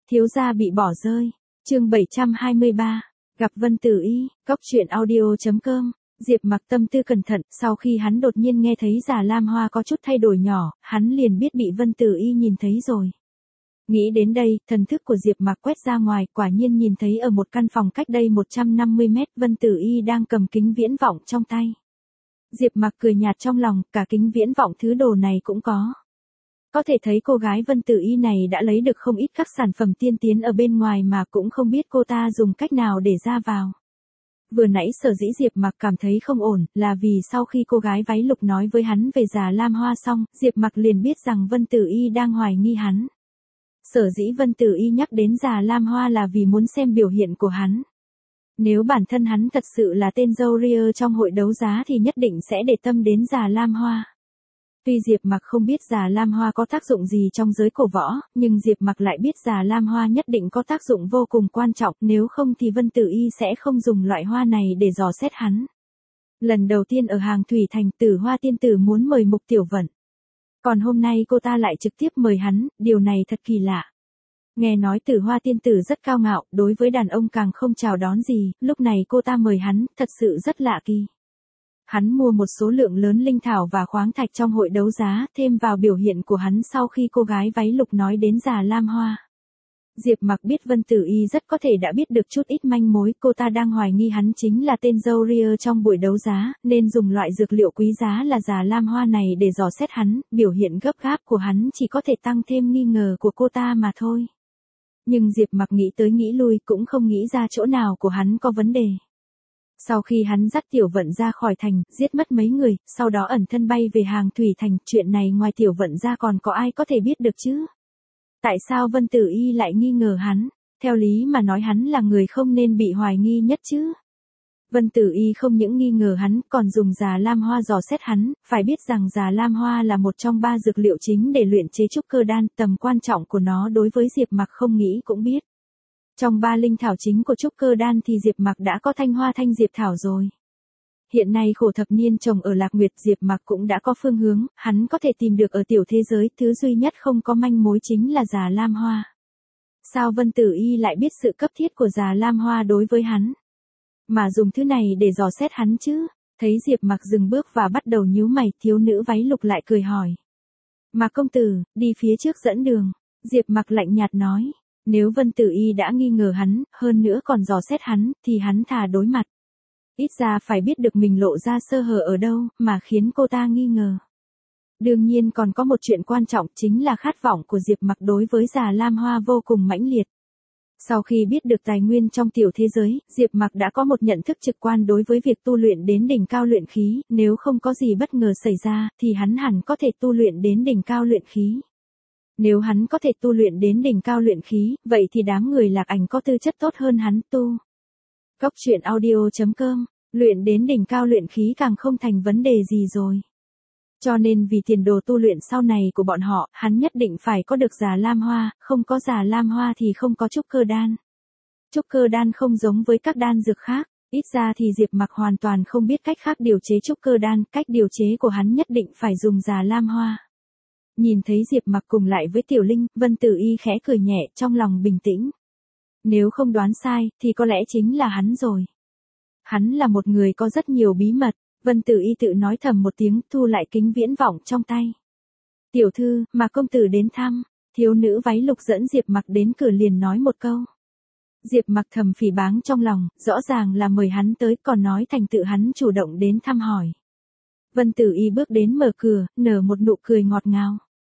Thiếu gia bị bỏ rơi. Chương 723. Gặp Vân Tử Y. Cóc truyện audio.com. Diệp Mặc tâm tư cẩn thận, sau khi hắn đột nhiên nghe thấy Già Lam Hoa có chút thay đổi nhỏ, hắn liền biết bị Vân Tử Y nhìn thấy rồi. Nghĩ đến đây, thần thức của Diệp Mặc quét ra ngoài, quả nhiên nhìn thấy ở một căn phòng cách đây 150 mét, Vân Tử Y đang cầm kính viễn vọng trong tay. Diệp Mặc cười nhạt trong lòng, cả kính viễn vọng thứ đồ này cũng có. Có thể thấy cô gái Vân Tử Y này đã lấy được không ít các sản phẩm tiên tiến ở bên ngoài mà cũng không biết cô ta dùng cách nào để ra vào. Vừa nãy sở dĩ Diệp Mặc cảm thấy không ổn là vì sau khi cô gái váy lục nói với hắn về Già Lam Hoa xong, Diệp Mặc liền biết rằng Vân Tử Y đang hoài nghi hắn. Sở dĩ Vân Tử Y nhắc đến Già Lam Hoa là vì muốn xem biểu hiện của hắn. Nếu bản thân hắn thật sự là tên dâu ria trong hội đấu giá thì nhất định sẽ để tâm đến Già Lam Hoa. Tuy Diệp Mặc không biết Già Lam Hoa có tác dụng gì trong giới cổ võ, nhưng Diệp Mặc lại biết Già Lam Hoa nhất định có tác dụng vô cùng quan trọng, nếu không thì Vân Tử Y sẽ không dùng loại hoa này để dò xét hắn. Lần đầu tiên ở Hàng Thủy Thành, Tử Hoa tiên tử muốn mời Mục Tiểu Vận. Còn hôm nay cô ta lại trực tiếp mời hắn, điều này thật kỳ lạ. Nghe nói Tử Hoa tiên tử rất cao ngạo, đối với đàn ông càng không chào đón gì, lúc này cô ta mời hắn, thật sự rất lạ kỳ. Hắn mua một số lượng lớn linh thảo và khoáng thạch trong hội đấu giá, thêm vào biểu hiện của hắn sau khi cô gái váy lục nói đến Già Lam Hoa. Diệp Mặc biết Vân Tử Y rất có thể đã biết được chút ít manh mối, cô ta đang hoài nghi hắn chính là tên dâu ria trong buổi đấu giá, nên dùng loại dược liệu quý giá là Già Lam Hoa này để dò xét hắn, biểu hiện gấp gáp của hắn chỉ có thể tăng thêm nghi ngờ của cô ta mà thôi. Nhưng Diệp Mặc nghĩ tới nghĩ lui cũng không nghĩ ra chỗ nào của hắn có vấn đề. Sau khi hắn dắt Tiểu Vận ra khỏi thành, giết mất mấy người, sau đó ẩn thân bay về Hàng Thủy Thành, chuyện này ngoài Tiểu Vận ra còn có ai có thể biết được chứ? Tại sao Vân Tử Y lại nghi ngờ hắn? Theo lý mà nói hắn là người không nên bị hoài nghi nhất chứ. Vân Tử Y không những nghi ngờ hắn, còn dùng Già Lam Hoa dò xét hắn, phải biết rằng Già Lam Hoa là một trong 3 dược liệu chính để luyện chế trúc cơ đan, tầm quan trọng của nó đối với Diệp Mặc không nghĩ cũng biết. Trong 3 linh thảo chính của trúc cơ đan thì Diệp Mặc đã có Thanh Hoa Thanh Diệp thảo rồi. Hiện nay khổ thập niên trồng ở Lạc Nguyệt, Diệp Mặc cũng đã có phương hướng, hắn có thể tìm được ở tiểu thế giới, thứ duy nhất không có manh mối chính là Già Lam Hoa. Sao Vân Tử Y lại biết sự cấp thiết của Già Lam Hoa đối với hắn? Mà dùng thứ này để dò xét hắn chứ? Thấy Diệp Mặc dừng bước và bắt đầu nhíu mày, thiếu nữ váy lục lại cười hỏi. Mạc công tử, đi phía trước dẫn đường. Diệp Mặc lạnh nhạt nói. Nếu Vân Tử Y đã nghi ngờ hắn, hơn nữa còn dò xét hắn, thì hắn thà đối mặt. Ít ra phải biết được mình lộ ra sơ hở ở đâu, mà khiến cô ta nghi ngờ. Đương nhiên còn có một chuyện quan trọng chính là khát vọng của Diệp Mặc đối với Già Lam Hoa vô cùng mãnh liệt. Sau khi biết được tài nguyên trong tiểu thế giới, Diệp Mặc đã có một nhận thức trực quan đối với việc tu luyện đến đỉnh cao luyện khí, nếu không có gì bất ngờ xảy ra, thì hắn hẳn có thể tu luyện đến đỉnh cao luyện khí. Nếu hắn có thể tu luyện đến đỉnh cao luyện khí, vậy thì đám người Lạc Ảnh có tư chất tốt hơn hắn tu. Cóc truyện audio.com, luyện đến đỉnh cao luyện khí càng không thành vấn đề gì rồi. Cho nên vì tiền đồ tu luyện sau này của bọn họ, hắn nhất định phải có được Già Lam Hoa, không có Già Lam Hoa thì không có trúc cơ đan. Trúc cơ đan không giống với các đan dược khác, ít ra thì Diệp Mặc hoàn toàn không biết cách khác điều chế trúc cơ đan, cách điều chế của hắn nhất định phải dùng Già Lam Hoa. Nhìn thấy Diệp Mặc cùng lại với Tiểu Linh, Vân Tử Y khẽ cười nhẹ, trong lòng bình tĩnh. Nếu không đoán sai, thì có lẽ chính là hắn rồi. Hắn là một người có rất nhiều bí mật, Vân Tử Y tự nói thầm một tiếng, thu lại kính viễn vọng trong tay. Tiểu thư, mà công tử đến thăm, thiếu nữ váy lục dẫn Diệp Mặc đến cửa liền nói một câu. Diệp Mặc thầm phỉ báng trong lòng, rõ ràng là mời hắn tới, còn nói thành tự hắn chủ động đến thăm hỏi. Vân Tử Y bước đến mở cửa, nở một nụ cười ngọt ngào.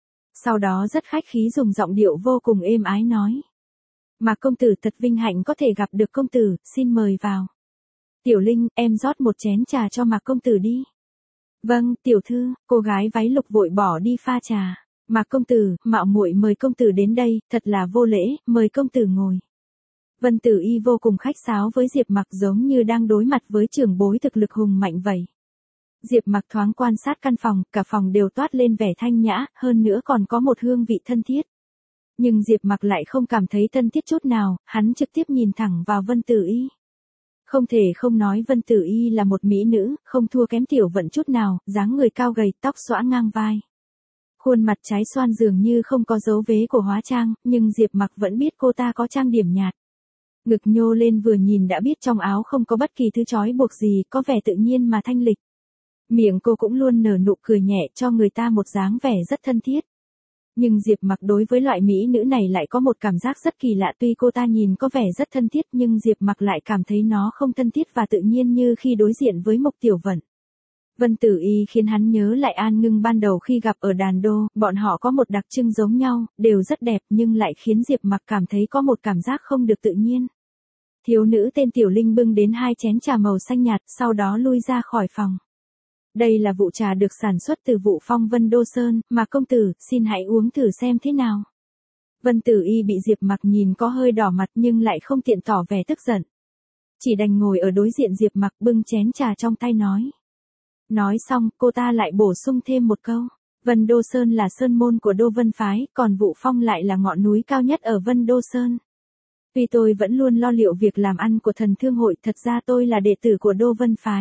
Sau đó rất khách khí dùng giọng điệu vô cùng êm ái nói. Mà công tử thật vinh hạnh có thể gặp được công tử, xin mời vào. Tiểu Linh, em rót một chén trà cho Mạc công tử đi. Vâng, tiểu thư, cô gái váy lục vội bỏ đi pha trà. Mạc công tử, mạo muội mời công tử đến đây, thật là vô lễ, mời công tử ngồi. Vân Tử Y vô cùng khách sáo với Diệp Mặc giống như đang đối mặt với trưởng bối thực lực hùng mạnh vậy. Diệp Mặc thoáng quan sát căn phòng, cả phòng đều toát lên vẻ thanh nhã, hơn nữa còn có một hương vị thân thiết. Nhưng Diệp Mặc lại không cảm thấy thân thiết chút nào, hắn trực tiếp nhìn thẳng vào Vân Tử Y. Không thể không nói Vân Tử Y là một mỹ nữ, không thua kém Tiểu Vận chút nào, dáng người cao gầy, tóc xõa ngang vai. Khuôn mặt trái xoan dường như không có dấu vế của hóa trang, nhưng Diệp Mặc vẫn biết cô ta có trang điểm nhạt. Ngực nhô lên vừa nhìn đã biết trong áo không có bất kỳ thứ trói buộc gì, có vẻ tự nhiên mà thanh lịch. Miệng cô cũng luôn nở nụ cười nhẹ cho người ta một dáng vẻ rất thân thiết. Nhưng Diệp Mặc đối với loại mỹ nữ này lại có một cảm giác rất kỳ lạ, tuy cô ta nhìn có vẻ rất thân thiết nhưng Diệp Mặc lại cảm thấy nó không thân thiết và tự nhiên như khi đối diện với Mộc Tiểu Vận. Vân Tử Y khiến hắn nhớ lại An Ngưng ban đầu khi gặp ở đàn đô, bọn họ có một đặc trưng giống nhau, đều rất đẹp nhưng lại khiến Diệp Mặc cảm thấy có một cảm giác không được tự nhiên. Thiếu nữ tên Tiểu Linh bưng đến 2 chén trà màu xanh nhạt, sau đó lui ra khỏi phòng. Đây là vụ trà được sản xuất từ vụ phong Vân Đô Sơn, mà công tử, xin hãy uống thử xem thế nào. Vân Tử Y bị Diệp Mặc nhìn có hơi đỏ mặt nhưng lại không tiện tỏ vẻ tức giận. Chỉ đành ngồi ở đối diện Diệp Mặc bưng chén trà trong tay nói. Nói xong, cô ta lại bổ sung thêm một câu. Vân Đô Sơn là sơn môn của Đô Vân Phái, còn vụ phong lại là ngọn núi cao nhất ở Vân Đô Sơn. Tuy tôi vẫn luôn lo liệu việc làm ăn của thần thương hội, thật ra tôi là đệ tử của Đô Vân Phái.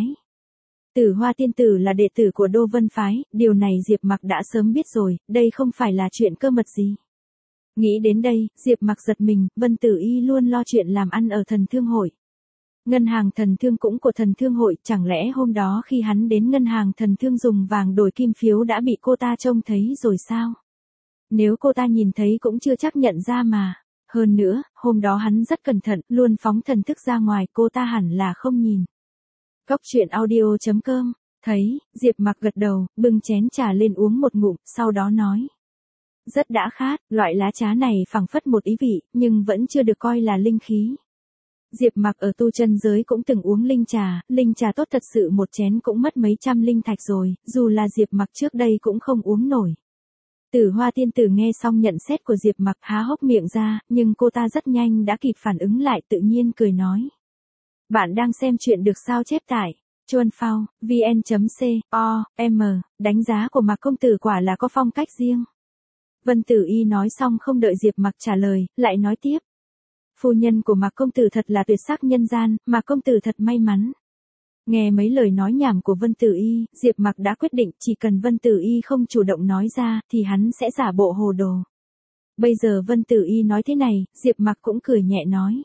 Tử Hoa tiên tử là đệ tử của Đô Vân Phái, điều này Diệp Mặc đã sớm biết rồi, đây không phải là chuyện cơ mật gì. Nghĩ đến đây, Diệp Mặc giật mình, Vân Tử Y luôn lo chuyện làm ăn ở thần thương hội. Ngân hàng thần thương cũng của thần thương hội, chẳng lẽ hôm đó khi hắn đến ngân hàng thần thương dùng vàng đổi kim phiếu đã bị cô ta trông thấy rồi sao? Nếu cô ta nhìn thấy cũng chưa chắc nhận ra mà. Hơn nữa, hôm đó hắn rất cẩn thận, luôn phóng thần thức ra ngoài, cô ta hẳn là không nhìn. Cốc truyện audio.com, thấy, Diệp Mặc gật đầu, bưng chén trà lên uống một ngụm, sau đó nói. Rất đã khát, loại lá trà này phảng phất một ý vị, nhưng vẫn chưa được coi là linh khí. Diệp Mặc ở tu chân giới cũng từng uống linh trà tốt thật sự một chén cũng mất mấy trăm linh thạch rồi, dù là Diệp Mặc trước đây cũng không uống nổi. Tử Hoa tiên tử nghe xong nhận xét của Diệp Mặc há hốc miệng ra, nhưng cô ta rất nhanh đã kịp phản ứng lại, tự nhiên cười nói. Bạn đang xem chuyện được sao chép tại Chuan Phao, vn.com, đánh giá của Mạc công tử quả là có phong cách riêng. Vân Tử Y nói xong không đợi Diệp Mặc trả lời, lại nói tiếp. Phu nhân của Mạc công tử thật là tuyệt sắc nhân gian, Mạc công tử thật may mắn. Nghe mấy lời nói nhảm của Vân Tử Y, Diệp Mặc đã quyết định chỉ cần Vân Tử Y không chủ động nói ra thì hắn sẽ giả bộ hồ đồ. Bây giờ Vân Tử Y nói thế này, Diệp Mặc cũng cười nhẹ nói.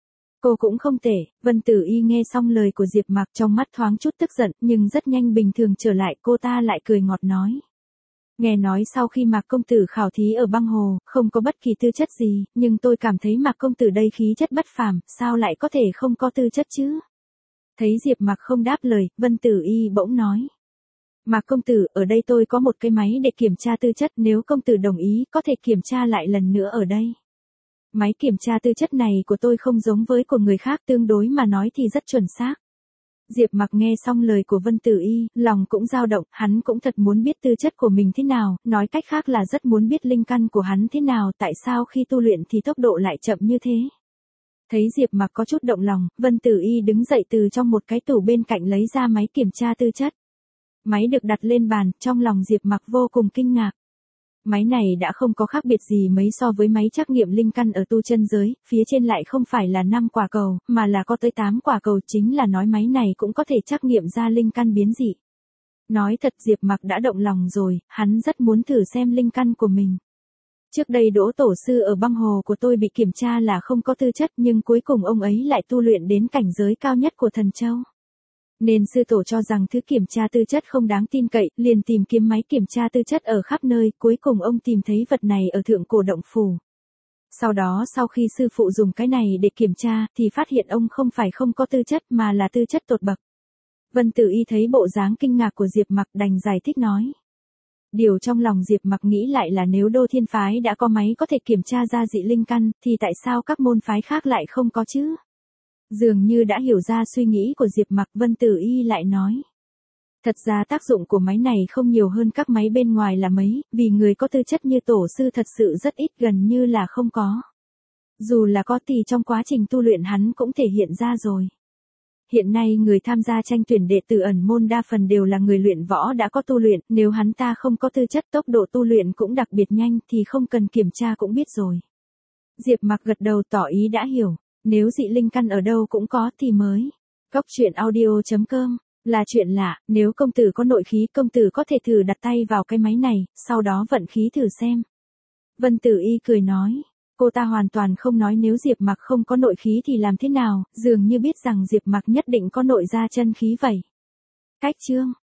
Cô cũng không tệ. Vân Tử Y nghe xong lời của Diệp Mặc trong mắt thoáng chút tức giận, nhưng rất nhanh bình thường trở lại, cô ta lại cười ngọt nói. Nghe nói sau khi Mạc công tử khảo thí ở băng hồ, không có bất kỳ tư chất gì, nhưng tôi cảm thấy Mạc công tử đây khí chất bất phàm, sao lại có thể không có tư chất chứ? Thấy Diệp Mặc không đáp lời, Vân Tử Y bỗng nói. Mạc công tử, ở đây tôi có một cái máy để kiểm tra tư chất, nếu công tử đồng ý, có thể kiểm tra lại lần nữa ở đây. Máy kiểm tra tư chất này của tôi không giống với của người khác, tương đối mà nói thì rất chuẩn xác. Diệp Mặc nghe xong lời của Vân Tử Y, lòng cũng dao động, hắn cũng thật muốn biết tư chất của mình thế nào, nói cách khác là rất muốn biết linh căn của hắn thế nào, tại sao khi tu luyện thì tốc độ lại chậm như thế. Thấy Diệp Mặc có chút động lòng, Vân Tử Y đứng dậy từ trong một cái tủ bên cạnh lấy ra máy kiểm tra tư chất. Máy được đặt lên bàn, trong lòng Diệp Mặc vô cùng kinh ngạc. Máy này đã không có khác biệt gì mấy so với máy trắc nghiệm linh căn ở tu chân giới, phía trên lại không phải là 5 quả cầu, mà là có tới 8 quả cầu, chính là nói máy này cũng có thể trắc nghiệm ra linh căn biến dị. Nói thật Diệp Mặc đã động lòng rồi, hắn rất muốn thử xem linh căn của mình. Trước đây Đỗ tổ sư ở băng hồ của tôi bị kiểm tra là không có tư chất, nhưng cuối cùng ông ấy lại tu luyện đến cảnh giới cao nhất của thần châu. Nên sư tổ cho rằng thứ kiểm tra tư chất không đáng tin cậy, liền tìm kiếm máy kiểm tra tư chất ở khắp nơi, cuối cùng ông tìm thấy vật này ở thượng cổ động phủ. Sau đó sau khi sư phụ dùng cái này để kiểm tra, thì phát hiện ông không phải không có tư chất mà là tư chất tột bậc. Vân Tử Y thấy bộ dáng kinh ngạc của Diệp Mặc đành giải thích nói. Điều trong lòng Diệp Mặc nghĩ lại là nếu Đô Thiên Phái đã có máy có thể kiểm tra ra dị linh căn, thì tại sao các môn phái khác lại không có chứ? Dường như đã hiểu ra suy nghĩ của Diệp Mặc, Vân Tử Y lại nói. Thật ra tác dụng của máy này không nhiều hơn các máy bên ngoài là mấy, vì người có tư chất như tổ sư thật sự rất ít, gần như là không có. Dù là có thì trong quá trình tu luyện hắn cũng thể hiện ra rồi. Hiện nay người tham gia tranh tuyển đệ tử ẩn môn đa phần đều là người luyện võ đã có tu luyện, nếu hắn ta không có tư chất tốc độ tu luyện cũng đặc biệt nhanh thì không cần kiểm tra cũng biết rồi. Diệp Mặc gật đầu tỏ ý đã hiểu, nếu dị linh căn ở đâu cũng có thì mới. Cốc truyện audio.com Là chuyện lạ, nếu công tử có nội khí, công tử có thể thử đặt tay vào cái máy này, sau đó vận khí thử xem. Vân Tử Y cười nói. Cô ta hoàn toàn không nói nếu Diệp Mặc không có nội khí thì làm thế nào, dường như biết rằng Diệp Mặc nhất định có nội gia chân khí vậy. Cách chương